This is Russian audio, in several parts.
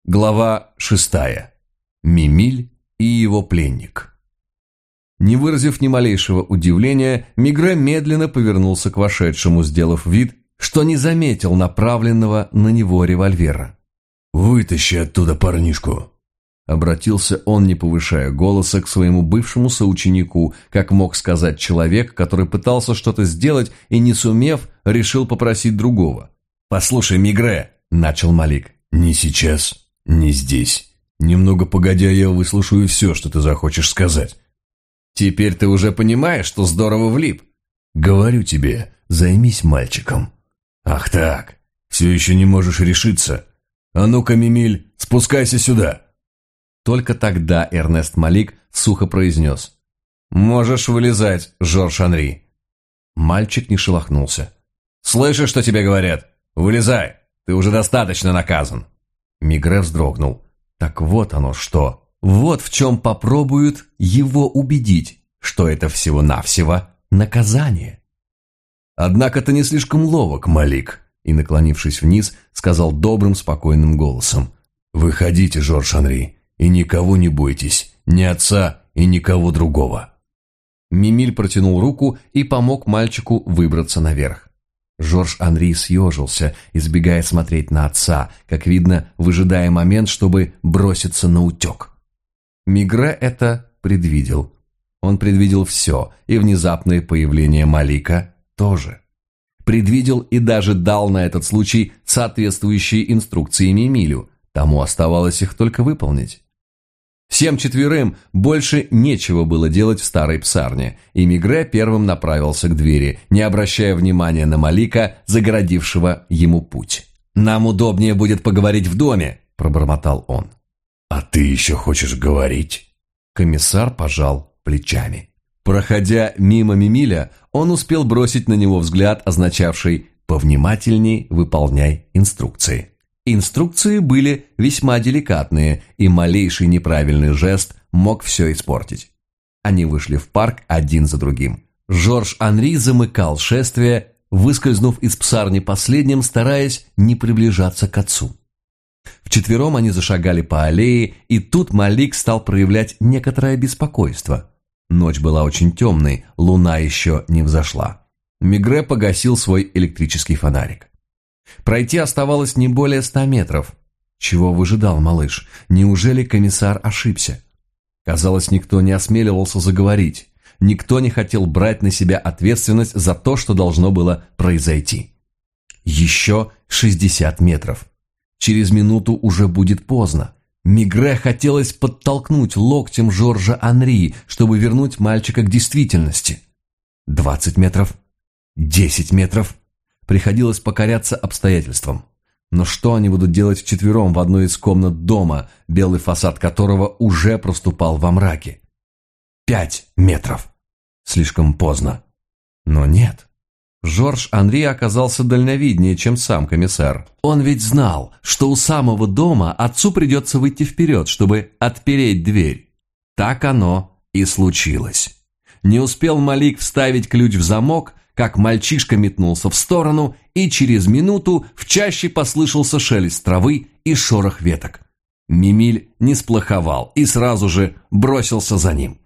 Глава 6. Мимиль и его пленник. Не выразив ни малейшего удивления, Мегре медленно повернулся к вошедшему, сделав вид, что не заметил направленного на него револьвера. «Вытащи оттуда парнишку!» Обратился он, не повышая голоса, к своему бывшему соученику, как мог сказать человек, который пытался что-то сделать и, не сумев, решил попросить другого. «Послушай, Мегре!» – начал Малик. «Не сейчас. Не здесь. Немного погодя, я выслушаю все, что ты захочешь сказать». «Теперь ты уже понимаешь, что здорово влип?» «Говорю тебе, займись мальчиком». «Ах так, все еще не можешь решиться? А ну-ка, Мимиль, спускайся сюда». Только тогда Эрнест Малик сухо произнес: «Можешь вылезать, Жорж Анри». Мальчик не шелохнулся. «Слышишь, что тебе говорят? Вылезай, ты уже достаточно наказан». Мегре вздрогнул. Так вот оно что. Вот в чем попробуют его убедить, что это всего-навсего наказание. «Однако ты не слишком ловок, Малик», и, наклонившись вниз, сказал добрым, спокойным голосом: «Выходите, Жорж Анри, и никого не бойтесь, ни отца и никого другого». Мимиль протянул руку и помог мальчику выбраться наверх. Жорж Анри съежился, избегая смотреть на отца, как видно, выжидая момент, чтобы броситься на утек. Мегре это предвидел. Он предвидел все, и внезапное появление Малика тоже. Предвидел и даже дал на этот случай соответствующие инструкции Мимилю, тому оставалось их только выполнить. Всем четверым больше нечего было делать в старой псарне, и Мегре первым направился к двери, не обращая внимания на Малика, загородившего ему путь. «Нам удобнее будет поговорить в доме», – пробормотал он. «А ты еще хочешь говорить?» Комиссар пожал плечами. Проходя мимо Мимиля, он успел бросить на него взгляд, означавший «повнимательней выполняй инструкции». Инструкции были весьма деликатные, и малейший неправильный жест мог все испортить. Они вышли в парк один за другим. Жорж Анри замыкал шествие, выскользнув из псарни последним, стараясь не приближаться к отцу. Вчетвером они зашагали по аллее, и тут Малик стал проявлять некоторое беспокойство. Ночь была очень темной, луна еще не взошла. Мегре погасил свой электрический фонарик. Пройти оставалось не более 100 метров. Чего выжидал малыш? Неужели комиссар ошибся? Казалось, никто не осмеливался заговорить. Никто не хотел брать на себя ответственность за то, что должно было произойти. Еще 60 метров. Через минуту уже будет поздно. Мегре хотелось подтолкнуть локтем Жоржа Анри, чтобы вернуть мальчика к действительности. 20 метров. 10 метров. Приходилось покоряться обстоятельствам. Но что они будут делать вчетвером в одной из комнат дома, белый фасад которого уже проступал во мраке? 5 метров. Слишком поздно. Но нет. Жорж Анри оказался дальновиднее, чем сам комиссар. Он ведь знал, что у самого дома отцу придется выйти вперед, чтобы отпереть дверь. Так оно и случилось. Не успел Малик вставить ключ в замок, как мальчишка метнулся в сторону, и через минуту в чаще послышался шелест травы и шорох веток. Мимиль не сплоховал и сразу же бросился за ним.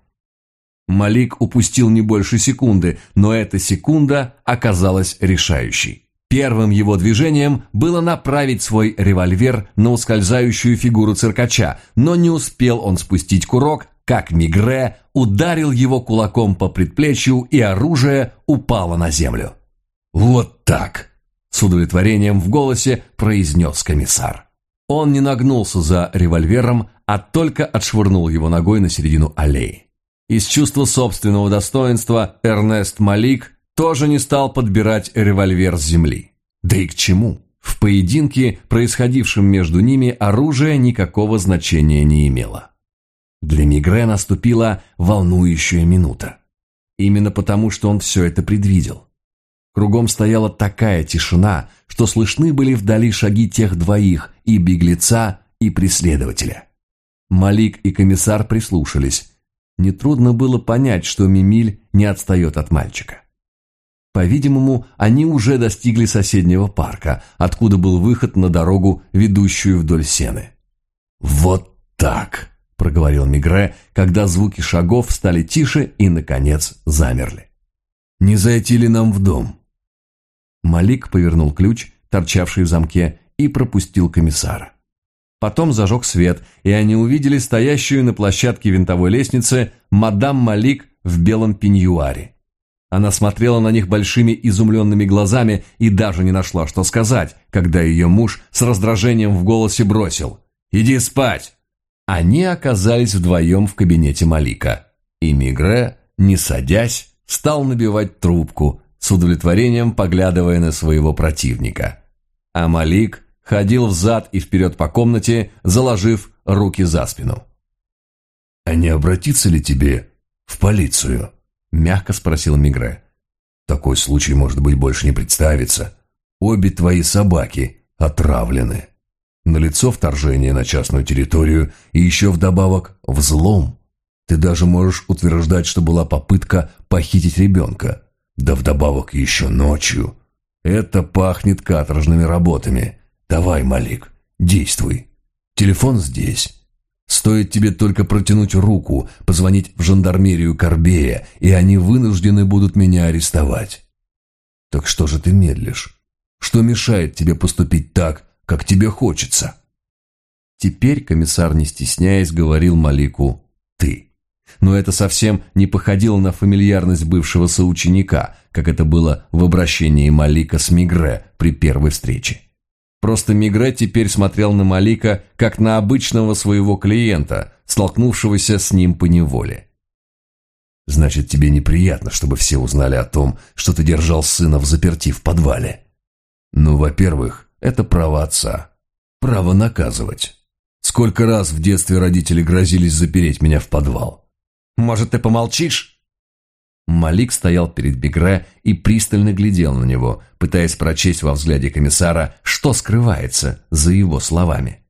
Малик упустил не больше секунды, но эта секунда оказалась решающей. Первым его движением было направить свой револьвер на ускользающую фигуру циркача, но не успел он спустить курок, как Мегре ударил его кулаком по предплечью, и оружие упало на землю. «Вот так!» – с удовлетворением в голосе произнес комиссар. Он не нагнулся за револьвером, а только отшвырнул его ногой на середину аллеи. Из чувства собственного достоинства Эрнест Малик тоже не стал подбирать револьвер с земли. Да и к чему? В поединке, происходившем между ними, оружие никакого значения не имело. Для Мегре наступила волнующая минута. Именно потому, что он все это предвидел. Кругом стояла такая тишина, что слышны были вдали шаги тех двоих, и беглеца, и преследователя. Малик и комиссар прислушались. Нетрудно было понять, что Мимиль не отстает от мальчика. По-видимому, они уже достигли соседнего парка, откуда был выход на дорогу, ведущую вдоль Сены. «Вот так», — проговорил Мегре, когда звуки шагов стали тише и, наконец, замерли. «Не зайти ли нам в дом?» Малик повернул ключ, торчавший в замке, и пропустил комиссара. Потом зажег свет, и они увидели стоящую на площадке винтовой лестницы мадам Малик в белом пеньюаре. Она смотрела на них большими изумленными глазами и даже не нашла, что сказать, когда ее муж с раздражением в голосе бросил: «Иди спать!». Они оказались вдвоем в кабинете Малика, и Мегре, не садясь, стал набивать трубку, с удовлетворением поглядывая на своего противника. А Малик ходил взад и вперед по комнате, заложив руки за спину. «А не обратиться ли тебе в полицию?» — мягко спросил Мегре. «Такой случай, может быть, больше не представится. Обе твои собаки отравлены. Налицо вторжение на частную территорию и еще вдобавок взлом. Ты даже можешь утверждать, что была попытка похитить ребенка. Да вдобавок еще ночью. Это пахнет каторжными работами. Давай, Малик, действуй. Телефон здесь. Стоит тебе только протянуть руку, позвонить в жандармерию Корбея, и они вынуждены будут меня арестовать. Так что же ты медлишь? Что мешает тебе поступить так, как тебе хочется?» Теперь комиссар, не стесняясь, говорил Малику «ты». Но это совсем не походило на фамильярность бывшего соученика, как это было в обращении Малика с Мегре при первой встрече. Просто Мегре теперь смотрел на Малика как на обычного своего клиента, столкнувшегося с ним поневоле. «Значит, тебе неприятно, чтобы все узнали о том, что ты держал сына взаперти в подвале? Ну, во-первых, это право отца. Право наказывать. Сколько раз в детстве родители грозились запереть меня в подвал?» «Может, ты помолчишь?» Малик стоял перед Мегре и пристально глядел на него, пытаясь прочесть во взгляде комиссара, что скрывается за его словами.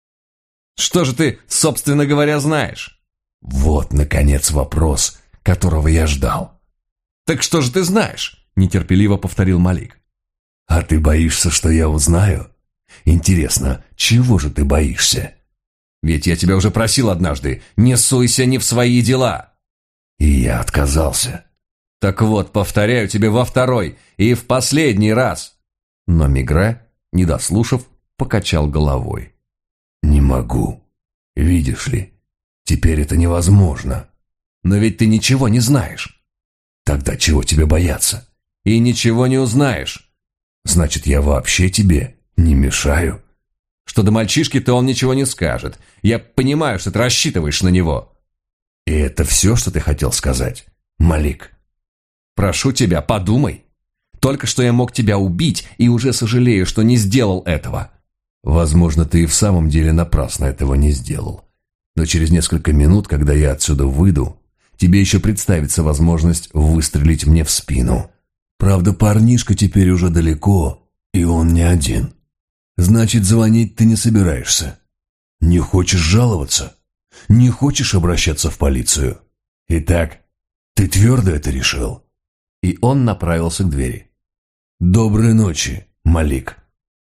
«Что же ты, собственно говоря, знаешь?» «Вот, наконец, вопрос, которого я ждал». «Так что же ты знаешь?» – нетерпеливо повторил Малик. «А ты боишься, что я узнаю? Интересно, чего же ты боишься?» «Ведь я тебя уже просил однажды, не суйся не в свои дела». «И я отказался». «Так вот, повторяю тебе во второй и в последний раз». Но Мегре, не дослушав, покачал головой. «Не могу. Видишь ли, теперь это невозможно». «Но ведь ты ничего не знаешь». «Тогда чего тебе бояться?» «И ничего не узнаешь». «Значит, я вообще тебе не мешаю?» «Что до мальчишки, то он ничего не скажет. Я понимаю, что ты рассчитываешь на него». «И это все, что ты хотел сказать, Малик?» «Прошу тебя, подумай. Только что я мог тебя убить и уже сожалею, что не сделал этого». «Возможно, ты и в самом деле напрасно этого не сделал. Но через несколько минут, когда я отсюда выйду, тебе еще представится возможность выстрелить мне в спину. Правда, парнишка теперь уже далеко, и он не один. Значит, звонить ты не собираешься. Не хочешь жаловаться? Не хочешь обращаться в полицию? Итак, ты твердо это решил?» И он направился к двери. «Доброй ночи, Малик».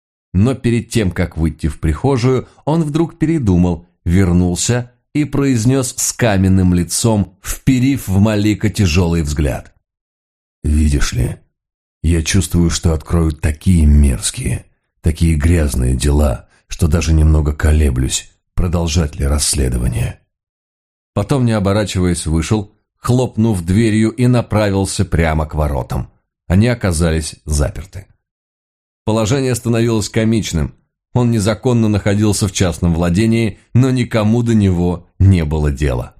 Но перед тем, как выйти в прихожую, он вдруг передумал, вернулся и произнес с каменным лицом, вперив в Малика тяжелый взгляд. «Видишь ли, я чувствую, что открою такие мерзкие, такие грязные дела, что даже немного колеблюсь, продолжать ли расследование». Потом, не оборачиваясь, вышел, хлопнув дверью, и направился прямо к воротам. Они оказались заперты. Положение становилось комичным. Он незаконно находился в частном владении, но никому до него не было дела.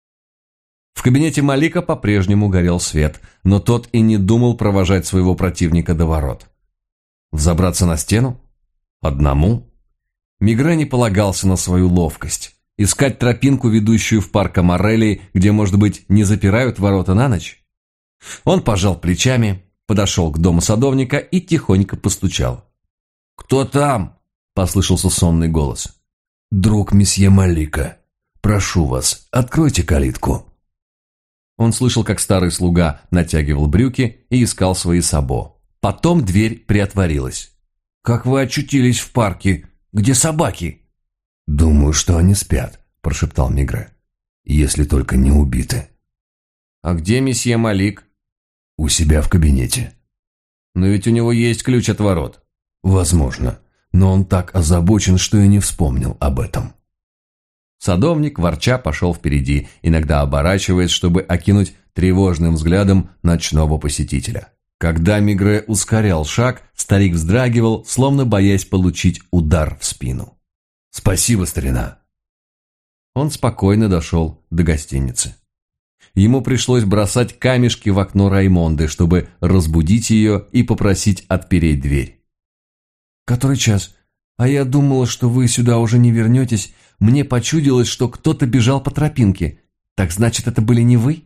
В кабинете Малика по-прежнему горел свет, но тот и не думал провожать своего противника до ворот. Взобраться на стену? Одному? Мегре не полагался на свою ловкость. Искать тропинку, ведущую в парк Амарелли, где, может быть, не запирают ворота на ночь? Он пожал плечами, подошел к дому садовника и тихонько постучал. «Кто там?» – послышался сонный голос. «Друг месье Малика. Прошу вас, откройте калитку». Он слышал, как старый слуга натягивал брюки и искал свои сабо. Потом дверь приотворилась. «Как вы очутились в парке? Где собаки?» «Думаю, что они спят», – прошептал Мигре. «Если только не убиты». «А где месье Малик?» «У себя в кабинете». «Но ведь у него есть ключ от ворот». «Возможно, но он так озабочен, что и не вспомнил об этом». Садовник, ворча, пошел впереди, иногда оборачиваясь, чтобы окинуть тревожным взглядом ночного посетителя. Когда Мигре ускорял шаг, старик вздрагивал, словно боясь получить удар в спину. «Спасибо, старина». Он спокойно дошел до гостиницы. Ему пришлось бросать камешки в окно Раймонды, чтобы разбудить ее и попросить отпереть дверь. «Который час? А я думала, что вы сюда уже не вернетесь. Мне почудилось, что кто-то бежал по тропинке. Так значит, это были не вы?»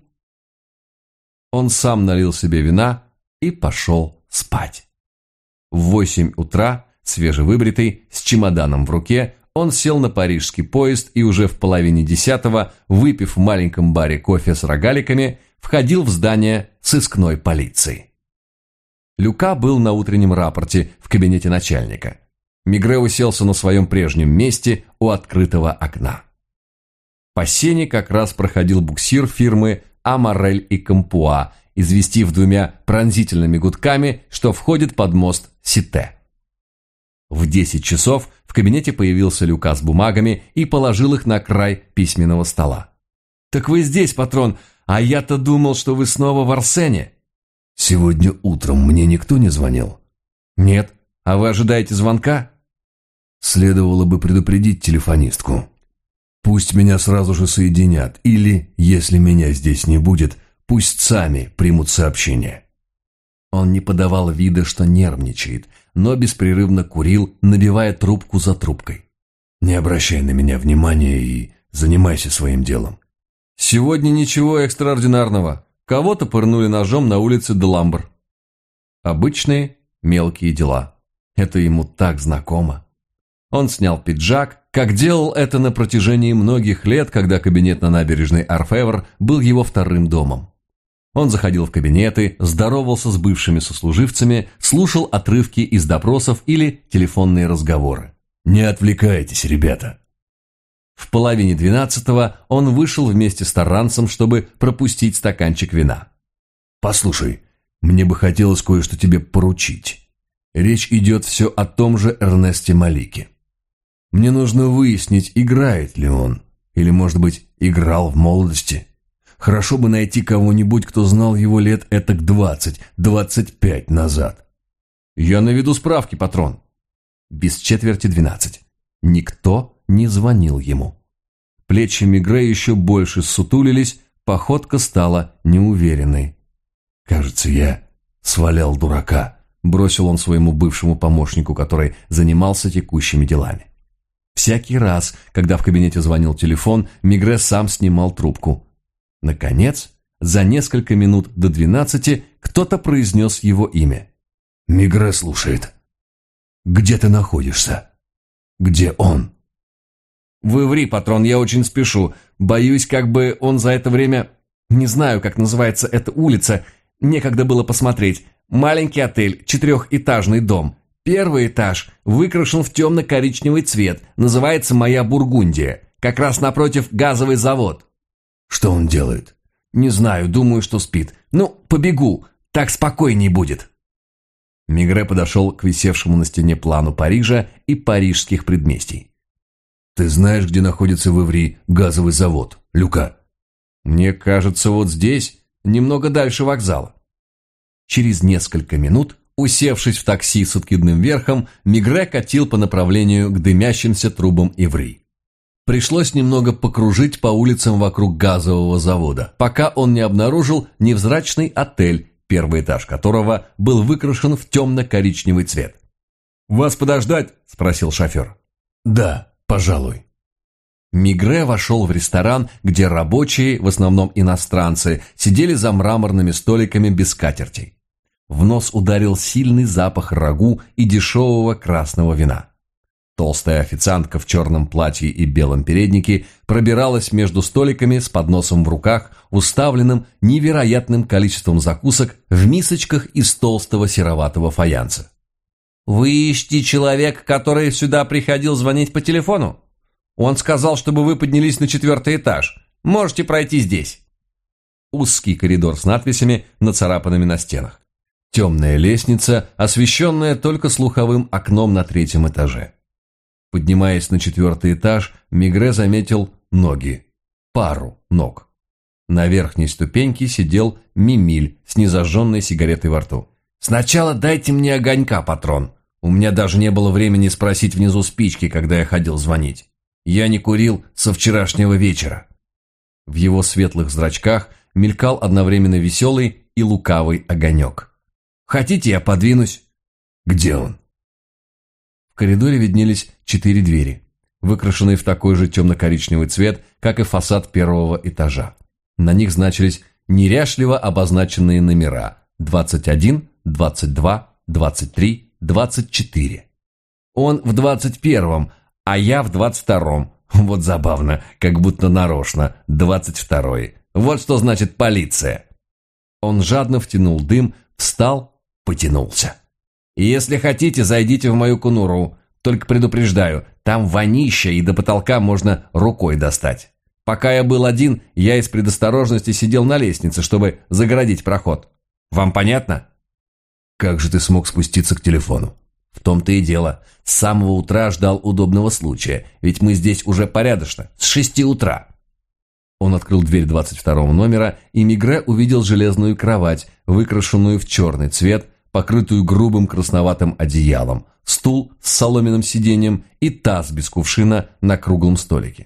Он сам налил себе вина и пошел спать. В 8 утра, свежевыбритый, с чемоданом в руке, он сел на парижский поезд и уже в половине 10-го, выпив в маленьком баре кофе с рогаликами, входил в здание сыскной полиции. Люка был на утреннем рапорте в кабинете начальника. Мигре уселся на своем прежнем месте у открытого окна. По сене как раз проходил буксир фирмы «Амарель и Кампуа», известив 2 пронзительными гудками, что входит под мост Сите. В 10 часов в кабинете появился Люка с бумагами и положил их на край письменного стола. «Так вы здесь, патрон, а я-то думал, что вы снова в Арсене». «Сегодня утром мне никто не звонил?» «Нет. А вы ожидаете звонка?» «Следовало бы предупредить телефонистку. Пусть меня сразу же соединят, или, если меня здесь не будет, пусть сами примут сообщение». Он не подавал вида, что нервничает, но беспрерывно курил, набивая трубку за трубкой. «Не обращай на меня внимания и занимайся своим делом». «Сегодня ничего экстраординарного. Кого-то пырнули ножом на улице Деламбр». Обычные мелкие дела. Это ему так знакомо. Он снял пиджак, как делал это на протяжении многих лет, когда кабинет на набережной Орфевр был его вторым домом. Он заходил в кабинеты, здоровался с бывшими сослуживцами, слушал отрывки из допросов или телефонные разговоры. «Не отвлекайтесь, ребята». В половине 12-го он вышел вместе с Таранцем, чтобы пропустить стаканчик вина. «Послушай, мне бы хотелось кое-что тебе поручить. Речь идет все о том же Эрнесте Малике. Мне нужно выяснить, играет ли он, или, может быть, играл в молодости. Хорошо бы найти кого-нибудь, кто знал его лет этак 20-25 назад». «Я наведу справки, патрон». Без четверти 12. Никто не звонил ему. Плечи Мигре еще больше ссутулились, походка стала неуверенной. «Кажется, я свалял дурака», – бросил он своему бывшему помощнику, который занимался текущими делами. Всякий раз, когда в кабинете звонил телефон, Мигре сам снимал трубку. Наконец, за несколько минут до 12 кто-то произнес его имя. «Мигре слушает. Где ты находишься? Где он?» «Вы ври, патрон, я очень спешу. Боюсь, как бы он за это время... Не знаю, как называется эта улица. Некогда было посмотреть. Маленький отель, 4-этажный дом. Первый этаж выкрашен в темно-коричневый цвет. Называется «Моя Бургундия». Как раз напротив газовый завод». «Что он делает?» «Не знаю, думаю, что спит. Ну, побегу, так спокойней будет». Мигре подошел к висевшему на стене плану Парижа и парижских предместий. «Ты знаешь, где находится в Иври газовый завод, Люка?» «Мне кажется, вот здесь, немного дальше вокзала». Через несколько минут, усевшись в такси с откидным верхом, Мигре катил по направлению к дымящимся трубам Иври. Пришлось немного покружить по улицам вокруг газового завода, пока он не обнаружил невзрачный отель, первый этаж которого был выкрашен в темно-коричневый цвет. «Вас подождать?» – спросил шофер. «Да, пожалуй». Мигре вошел в ресторан, где рабочие, в основном иностранцы, сидели за мраморными столиками без скатертей. В нос ударил сильный запах рагу и дешевого красного вина. Толстая официантка в черном платье и белом переднике пробиралась между столиками с подносом в руках, уставленным невероятным количеством закусок в мисочках из толстого сероватого фаянса. «Вы ищете человека, который сюда приходил звонить по телефону?» Он сказал, чтобы вы поднялись на 4-й этаж. Можете пройти здесь». Узкий коридор с надписями, нацарапанными на стенах. Темная лестница, освещенная только слуховым окном на 3-м этаже. Поднимаясь на 4-й этаж, Мегрэ заметил ноги. Пару ног. На верхней ступеньке сидел Мимиль с незажженной сигаретой во рту. «Сначала дайте мне огонька, патрон. У меня даже не было времени спросить внизу спички, когда я ходил звонить. Я не курил со вчерашнего вечера». В его светлых зрачках мелькал одновременно веселый и лукавый огонек. «Хотите, я подвинусь?» «Где он?» В коридоре виднелись 4 двери, выкрашенные в такой же темно-коричневый цвет, как и фасад 1-го этажа. На них значились неряшливо обозначенные номера 21, 22, 23, 24. Он в 21-м, а я в 22-м. Вот забавно, как будто нарочно, 22-й. Вот что значит полиция. Он жадно втянул дым, встал, потянулся. «Если хотите, зайдите в мою конуру. Только предупреждаю, там вонища, и до потолка можно рукой достать. Пока я был один, я из предосторожности сидел на лестнице, чтобы загородить проход. Вам понятно?» «Как же ты смог спуститься к телефону?» «В том-то и дело. С самого утра ждал удобного случая, ведь мы здесь уже порядочно, с 6 утра». Он открыл дверь 22-го номера, и Мегрэ увидел железную кровать, выкрашенную в черный цвет, покрытую грубым красноватым одеялом, стул с соломенным сиденьем и таз без кувшина на круглом столике.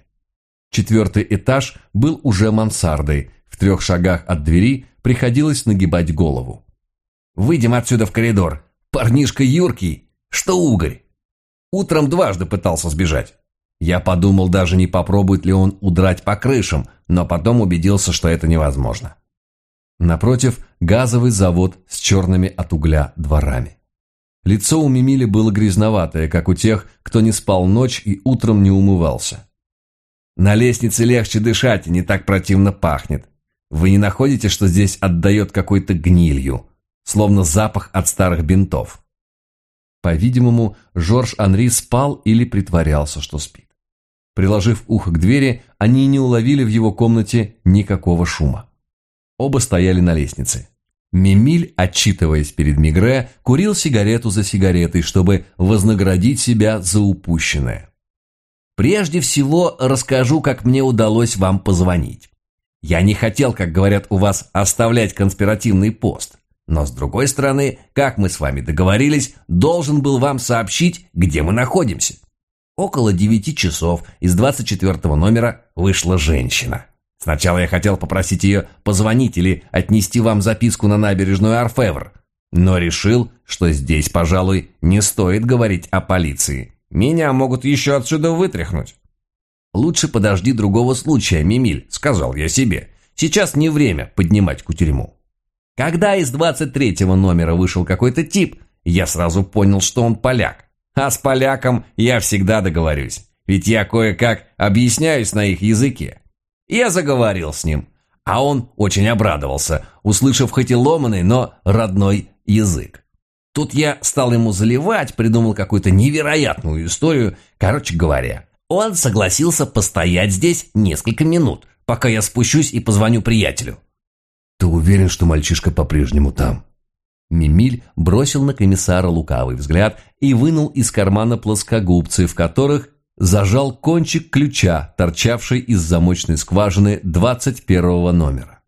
4-й этаж был уже мансардой, в 3 шагах от двери приходилось нагибать голову. «Выйдем отсюда в коридор. Парнишка юркий, что угорь. Утром дважды пытался сбежать. Я подумал, даже не попробует ли он удрать по крышам, но потом убедился, что это невозможно». Напротив, газовый завод с черными от угля дворами. Лицо у Мимили было грязноватое, как у тех, кто не спал ночь и утром не умывался. «На лестнице легче дышать и не так противно пахнет. Вы не находите, что здесь отдает какой-то гнилью, словно запах от старых бинтов?» По-видимому, Жорж-Анри спал или притворялся, что спит. Приложив ухо к двери, они не уловили в его комнате никакого шума. Оба стояли на лестнице. Мимиль, отчитываясь перед Мегрэ, курил сигарету за сигаретой, чтобы вознаградить себя за упущенное. «Прежде всего расскажу, как мне удалось вам позвонить. Я не хотел, как говорят у вас, оставлять конспиративный пост. Но, с другой стороны, как мы с вами договорились, должен был вам сообщить, где мы находимся. Около 9 часов из 24-го номера вышла женщина. Сначала я хотел попросить ее позвонить или отнести вам записку на набережную Орфевр, но решил, что здесь, пожалуй, не стоит говорить о полиции. Меня могут еще отсюда вытряхнуть. «Лучше подожди другого случая, Мимиль», — сказал я себе. «Сейчас не время поднимать кутерьму». Когда из 23-го номера вышел какой-то тип, я сразу понял, что он поляк. А с поляком я всегда договорюсь, ведь я кое-как объясняюсь на их языке. Я заговорил с ним, а он очень обрадовался, услышав хоть и ломаный, но родной язык. Тут я стал ему заливать, придумал какую-то невероятную историю. Короче говоря, он согласился постоять здесь несколько минут, пока я спущусь и позвоню приятелю. «Ты уверен, что мальчишка по-прежнему там?» Мимиль бросил на комиссара лукавый взгляд и вынул из кармана плоскогубцы, в которых зажал кончик ключа, торчавший из замочной скважины 21-го номера.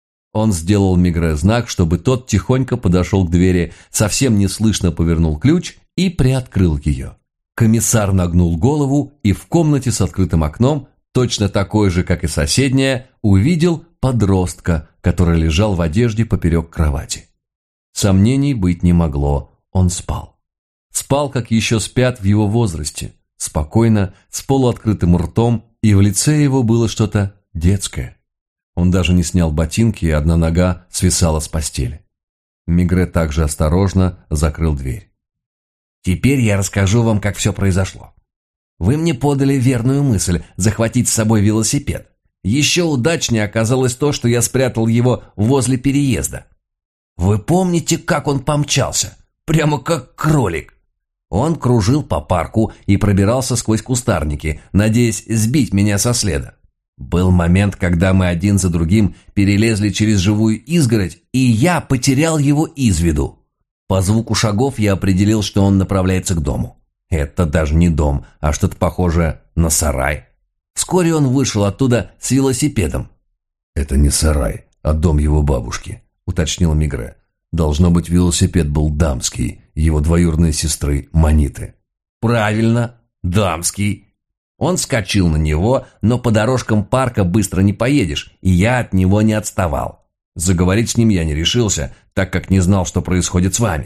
Он сделал Мегрэ знак, чтобы тот тихонько подошел к двери, совсем неслышно повернул ключ и приоткрыл ее. Комиссар нагнул голову и в комнате с открытым окном, точно такой же, как и соседняя, увидел подростка, который лежал в одежде поперек кровати. Сомнений быть не могло, он спал. Спал, как еще спят в его возрасте, спокойно, с полуоткрытым ртом, и в лице его было что-то детское. Он даже не снял ботинки, и одна нога свисала с постели. Мегрэ также осторожно закрыл дверь. «Теперь я расскажу вам, как все произошло. Вы мне подали верную мысль захватить с собой велосипед. Еще удачнее оказалось то, что я спрятал его возле переезда. Вы помните, как он помчался? Прямо как кролик. Он кружил по парку и пробирался сквозь кустарники, надеясь сбить меня со следа. Был момент, когда мы один за другим перелезли через живую изгородь, и я потерял его из виду. По звуку шагов я определил, что он направляется к дому. Это даже не дом, а что-то похожее на сарай. Вскоре он вышел оттуда с велосипедом. «Это не сарай, а дом его бабушки», — уточнил Мигре. «Должно быть, велосипед был дамский, его двоюродной сестры Маниты». «Правильно, дамский». Он вскочил на него, но по дорожкам парка быстро не поедешь, и я от него не отставал. Заговорить с ним я не решился, так как не знал, что происходит с вами.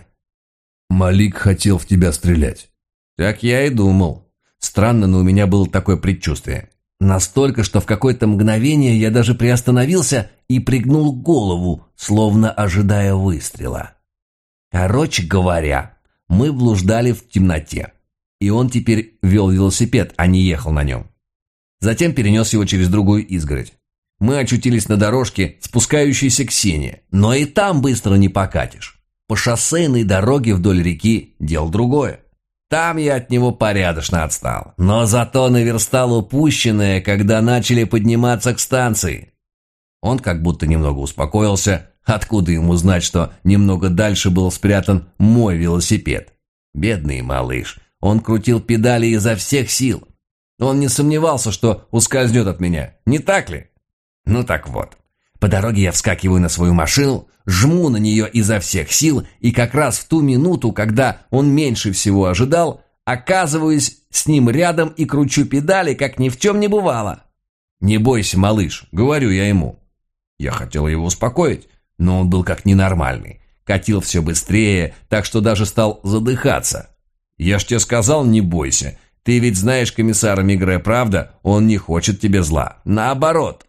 «Малик хотел в тебя стрелять». Так я и думал. Странно, но у меня было такое предчувствие. Настолько, что в какое-то мгновение я даже приостановился и пригнул голову, словно ожидая выстрела. Короче говоря, мы блуждали в темноте, и он теперь вел велосипед, а не ехал на нем. Затем перенес его через другую изгородь. Мы очутились на дорожке, спускающейся к Сене, но и там быстро не покатишь. По шоссейной дороге вдоль реки дело другое. Там я от него порядочно отстал, но зато наверстал упущенное, когда начали подниматься к станции. Он как будто немного успокоился, откуда ему знать, что немного дальше был спрятан мой велосипед. Бедный малыш, он крутил педали изо всех сил. Он не сомневался, что ускользнет от меня, не так ли? Ну так вот, по дороге я вскакиваю на свою машину, жму на нее изо всех сил, и как раз в ту минуту, когда он меньше всего ожидал, оказываюсь с ним рядом и кручу педали, как ни в чем не бывало. «Не бойся, малыш», — говорю я ему. Я хотел его успокоить, но он был как ненормальный. Катил все быстрее, так что даже стал задыхаться. «Я ж тебе сказал, не бойся. Ты ведь знаешь комиссара Мигре, правда? Он не хочет тебе зла. Наоборот».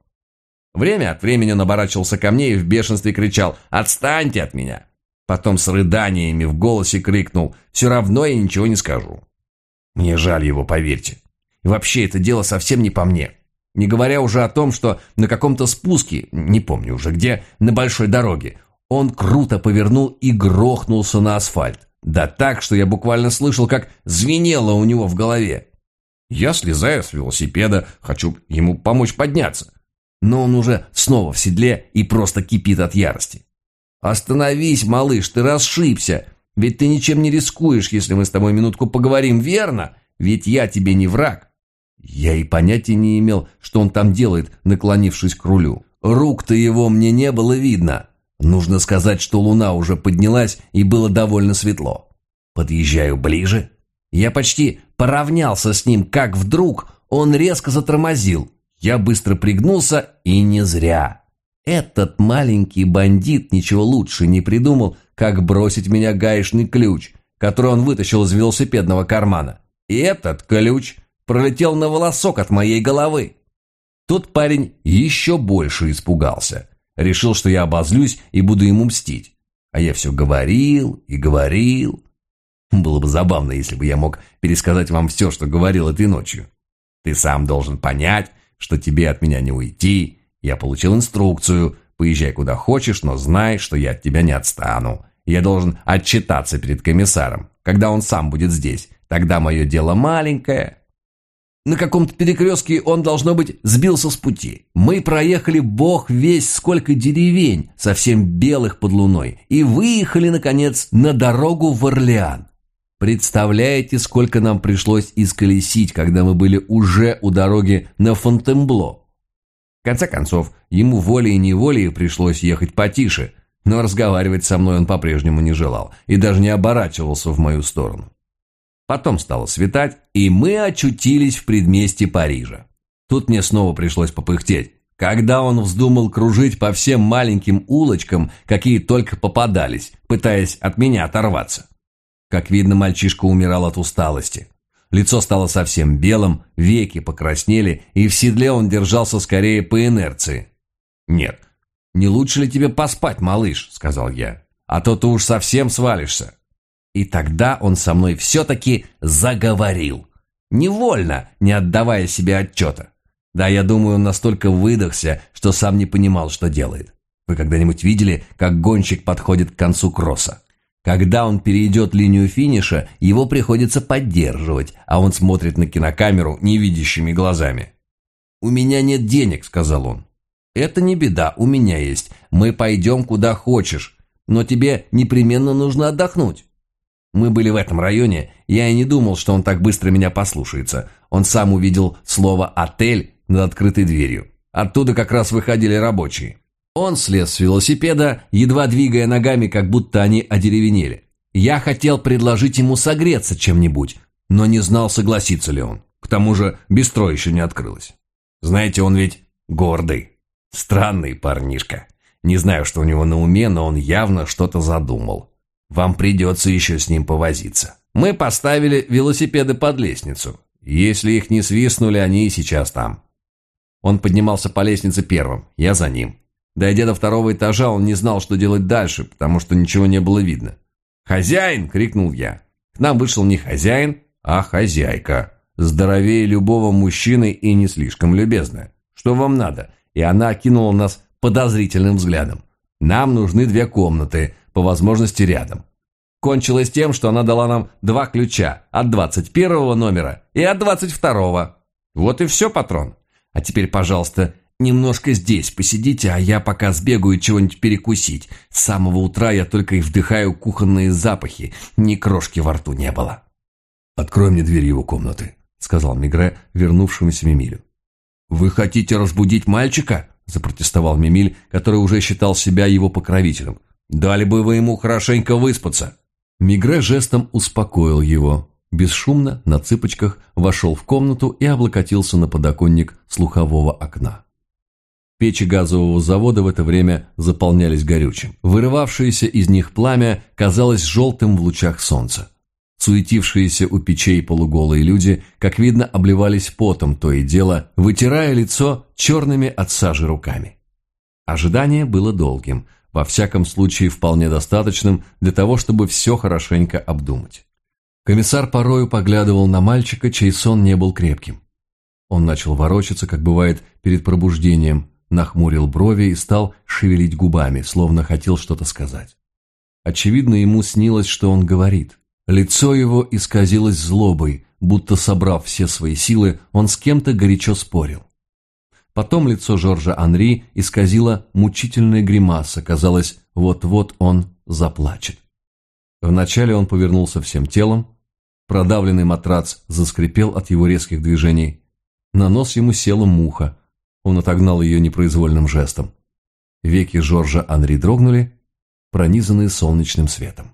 Время от времени он оборачивался ко мне и в бешенстве кричал «Отстаньте от меня!». Потом с рыданиями в голосе крикнул «Все равно я ничего не скажу». Мне жаль его, поверьте. И вообще это дело совсем не по мне. Не говоря уже о том, что на каком-то спуске, не помню уже где, на большой дороге, он круто повернул и грохнулся на асфальт. Да так, что я буквально слышал, как звенело у него в голове. Я слезаю с велосипеда, хочу ему помочь подняться. Но он уже снова в седле и просто кипит от ярости. «Остановись, малыш, ты расшибся. Ведь ты ничем не рискуешь, если мы с тобой минутку поговорим, верно? Ведь я тебе не враг». Я и понятия не имел, что он там делает, наклонившись к рулю. Рук-то его мне не было видно. Нужно сказать, что луна уже поднялась и было довольно светло. Подъезжаю ближе. Я почти поравнялся с ним, как вдруг он резко затормозил. Я быстро пригнулся, и не зря. Этот маленький бандит ничего лучше не придумал, как бросить меня гаечный ключ, который он вытащил из велосипедного кармана. И этот ключ пролетел на волосок от моей головы. Тут парень еще больше испугался. Решил, что я обозлюсь и буду ему мстить. А я все говорил и говорил. Было бы забавно, если бы я мог пересказать вам все, что говорил этой ночью. Ты сам должен понять, что тебе от меня не уйти. Я получил инструкцию. Поезжай куда хочешь, но знай, что я от тебя не отстану. Я должен отчитаться перед комиссаром, когда он сам будет здесь. Тогда мое дело маленькое. На каком-то перекрестке он, должно быть, сбился с пути. Мы проехали бог весть сколько деревень, совсем белых под луной, и выехали, наконец, на дорогу в Орлеан. Представляете, сколько нам пришлось исколесить, когда мы были уже у дороги на Фонтенбло? В конце концов, ему волей-неволей пришлось ехать потише, но разговаривать со мной он по-прежнему не желал и даже не оборачивался в мою сторону. Потом стало светать, и мы очутились в предместье Парижа. Тут мне снова пришлось попыхтеть, когда он вздумал кружить по всем маленьким улочкам, какие только попадались, пытаясь от меня оторваться. Как видно, мальчишка умирал от усталости. Лицо стало совсем белым, веки покраснели, и в седле он держался скорее по инерции. «Нет, не лучше ли тебе поспать, малыш?» – сказал я. «А то ты уж совсем свалишься». И тогда он со мной все-таки заговорил. Невольно, не отдавая себе отчета. Да, я думаю, он настолько выдохся, что сам не понимал, что делает. Вы когда-нибудь видели, как гонщик подходит к концу кросса? Когда он перейдет линию финиша, его приходится поддерживать, а он смотрит на кинокамеру невидящими глазами. «У меня нет денег», — сказал он. «Это не беда, у меня есть. Мы пойдем куда хочешь, но тебе непременно нужно отдохнуть». Мы были в этом районе, я и не думал, что он так быстро меня послушается. Он сам увидел слово «отель» над открытой дверью. Оттуда как раз выходили рабочие. Он слез с велосипеда, едва двигая ногами, как будто они одеревенели. Я хотел предложить ему согреться чем-нибудь, но не знал, согласится ли он. К тому же бистро еще не открылось. Знаете, он ведь гордый, странный парнишка. Не знаю, что у него на уме, но он явно что-то задумал. Вам придется еще с ним повозиться. Мы поставили велосипеды под лестницу. Если их не свистнули, они и сейчас там. Он поднимался по лестнице первым, я за ним. Дойдя до второго этажа, он не знал, что делать дальше, потому что ничего не было видно. «Хозяин!» — крикнул я. К нам вышел не хозяин, а хозяйка. Здоровее любого мужчины и не слишком любезная. «Что вам надо?» И она окинула нас подозрительным взглядом. «Нам нужны 2 комнаты, по возможности рядом». Кончилось тем, что она дала нам 2 ключа от 21-го номера и от 22-го. Вот и все, патрон. А теперь, пожалуйста, немножко здесь посидите, а я пока сбегаю чего-нибудь перекусить. С самого утра я только и вдыхаю кухонные запахи, ни крошки во рту не было. «Открой мне дверь его комнаты», — сказал Мегре вернувшемуся Мимилю. «Вы хотите разбудить мальчика?» — запротестовал Мимиль, который уже считал себя его покровителем. «Дали бы вы ему хорошенько выспаться». Мегре жестом успокоил его. Бесшумно, на цыпочках, вошел в комнату и облокотился на подоконник слухового окна. Печи газового завода в это время заполнялись горючим. Вырывавшееся из них пламя казалось желтым в лучах солнца. Суетившиеся у печей полуголые люди, как видно, обливались потом то и дело, вытирая лицо черными от сажи руками. Ожидание было долгим, во всяком случае вполне достаточным для того, чтобы все хорошенько обдумать. Комиссар порою поглядывал на мальчика, чей сон не был крепким. Он начал ворочаться, как бывает перед пробуждением, нахмурил брови и стал шевелить губами, словно хотел что-то сказать. Очевидно, ему снилось, что он говорит. Лицо его исказилось злобой, будто, собрав все свои силы, он с кем-то горячо спорил. Потом лицо Жоржа Анри исказило мучительная гримаса, казалось, вот-вот он заплачет. Вначале он повернулся всем телом, продавленный матрац заскрипел от его резких движений, на нос ему села муха, он отогнал ее непроизвольным жестом. Веки Жоржа Анри дрогнули, пронизанные солнечным светом.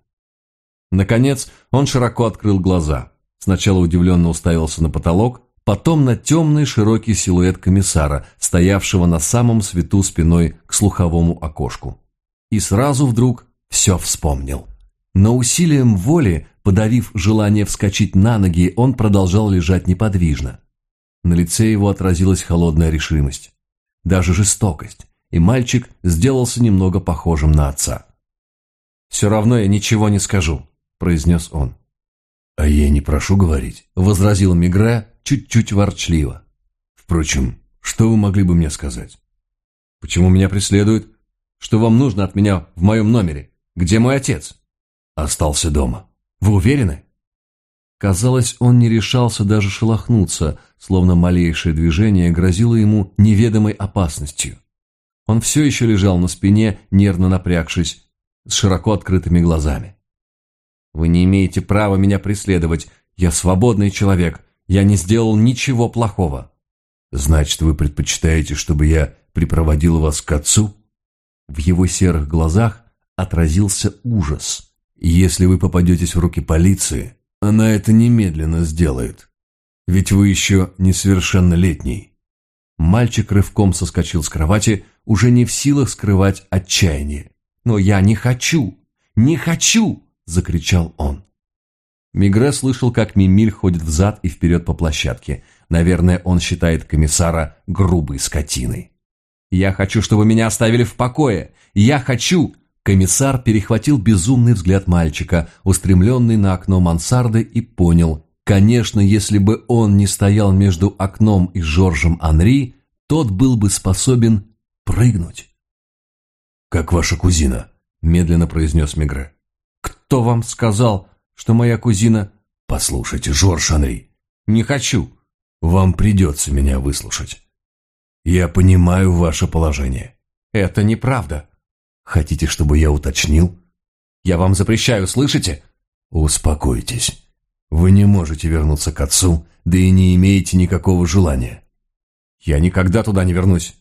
Наконец он широко открыл глаза, сначала удивленно уставился на потолок, потом на темный широкий силуэт комиссара, стоявшего на самом свету спиной к слуховому окошку. И сразу вдруг все вспомнил. Но усилием воли, подавив желание вскочить на ноги, он продолжал лежать неподвижно. На лице его отразилась холодная решимость, даже жестокость, и мальчик сделался немного похожим на отца. «Все равно я ничего не скажу», — произнес он. «А я не прошу говорить», — возразил Мегре чуть-чуть ворчливо. «Впрочем, что вы могли бы мне сказать?» «Почему меня преследуют? Что вам нужно от меня в моем номере? Где мой отец?» «Остался дома». «Вы уверены?» Казалось, он не решался даже шелохнуться, словно малейшее движение грозило ему неведомой опасностью. Он все еще лежал на спине, нервно напрягшись, с широко открытыми глазами. «Вы не имеете права меня преследовать. Я свободный человек. Я не сделал ничего плохого». «Значит, вы предпочитаете, чтобы я припроводил вас к отцу?» В его серых глазах отразился ужас. «Если вы попадетесь в руки полиции, она это немедленно сделает. Ведь вы еще несовершеннолетний». Мальчик рывком соскочил с кровати, уже не в силах скрывать отчаяние. «Но я не хочу! Не хочу!» — закричал он. Мегре слышал, как Мимиль ходит взад и вперед по площадке. Наверное, он считает комиссара грубой скотиной. «Я хочу, чтобы меня оставили в покое! Я хочу!» Комиссар перехватил безумный взгляд мальчика, устремленный на окно мансарды, и понял, конечно, если бы он не стоял между окном и Жоржем Анри, тот был бы способен прыгнуть. «Как ваша кузина?» – медленно произнес Мегре. Кто вам сказал, что моя кузина... Послушайте, Жорж Анри. Не хочу. Вам придется меня выслушать. Я понимаю ваше положение. Это неправда. Хотите, чтобы я уточнил? Я вам запрещаю, слышите? Успокойтесь. Вы не можете вернуться к отцу, да и не имеете никакого желания. Я никогда туда не вернусь.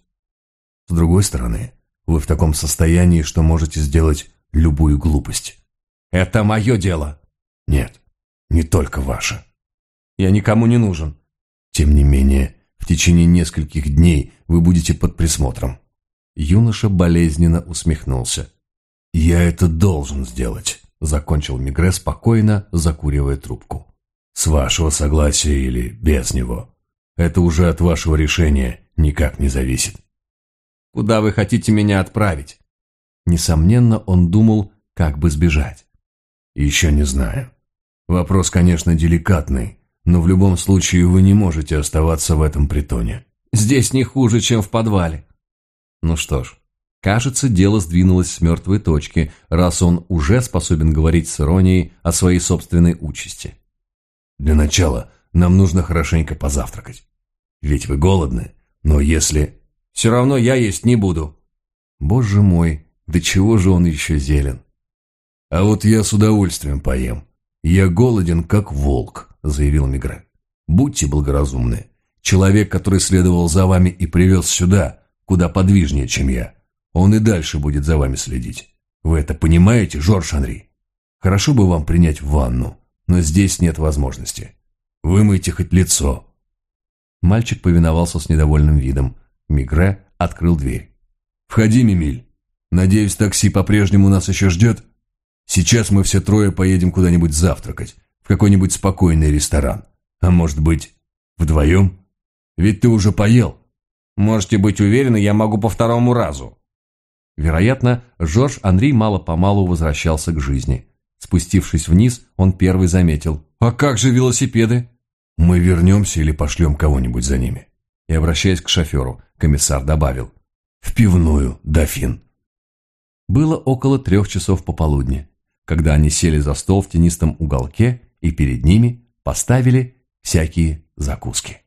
С другой стороны, вы в таком состоянии, что можете сделать любую глупость. Это мое дело. Нет, не только ваше. Я никому не нужен. Тем не менее, в течение нескольких дней вы будете под присмотром. Юноша болезненно усмехнулся. «Я это должен сделать», — закончил Мигре, спокойно закуривая трубку. «С вашего согласия или без него. Это уже от вашего решения никак не зависит». «Куда вы хотите меня отправить?» Несомненно, он думал, как бы сбежать. «Еще не знаю. Вопрос, конечно, деликатный, но в любом случае вы не можете оставаться в этом притоне». «Здесь не хуже, чем в подвале». Ну что ж, кажется, дело сдвинулось с мертвой точки, раз он уже способен говорить с иронией о своей собственной участи. «Для начала нам нужно хорошенько позавтракать. Ведь вы голодны, но если...» «Все равно я есть не буду». Боже мой, до чего же он еще зелен. «А вот я с удовольствием поем. Я голоден, как волк», — заявил Мигре. «Будьте благоразумны. Человек, который следовал за вами и привез сюда, куда подвижнее, чем я, он и дальше будет за вами следить. Вы это понимаете, Жорж Анри? Хорошо бы вам принять ванну, но здесь нет возможности. Вымойте хоть лицо». Мальчик повиновался с недовольным видом. Мигре открыл дверь. «Входи, Мимиль. Надеюсь, такси по-прежнему нас еще ждет? Сейчас мы все трое поедем куда-нибудь завтракать, в какой-нибудь спокойный ресторан. А может быть, вдвоем? Ведь ты уже поел». «Можете быть уверены, я могу по второму разу». Вероятно, Жорж Анри мало-помалу возвращался к жизни. Спустившись вниз, он первый заметил. «А как же велосипеды?» «Мы вернемся или пошлем кого-нибудь за ними?» И, обращаясь к шоферу, комиссар добавил. «В пивную, Дофин». Было около 3 часов пополудни, когда они сели за стол в тенистом уголке и перед ними поставили всякие закуски.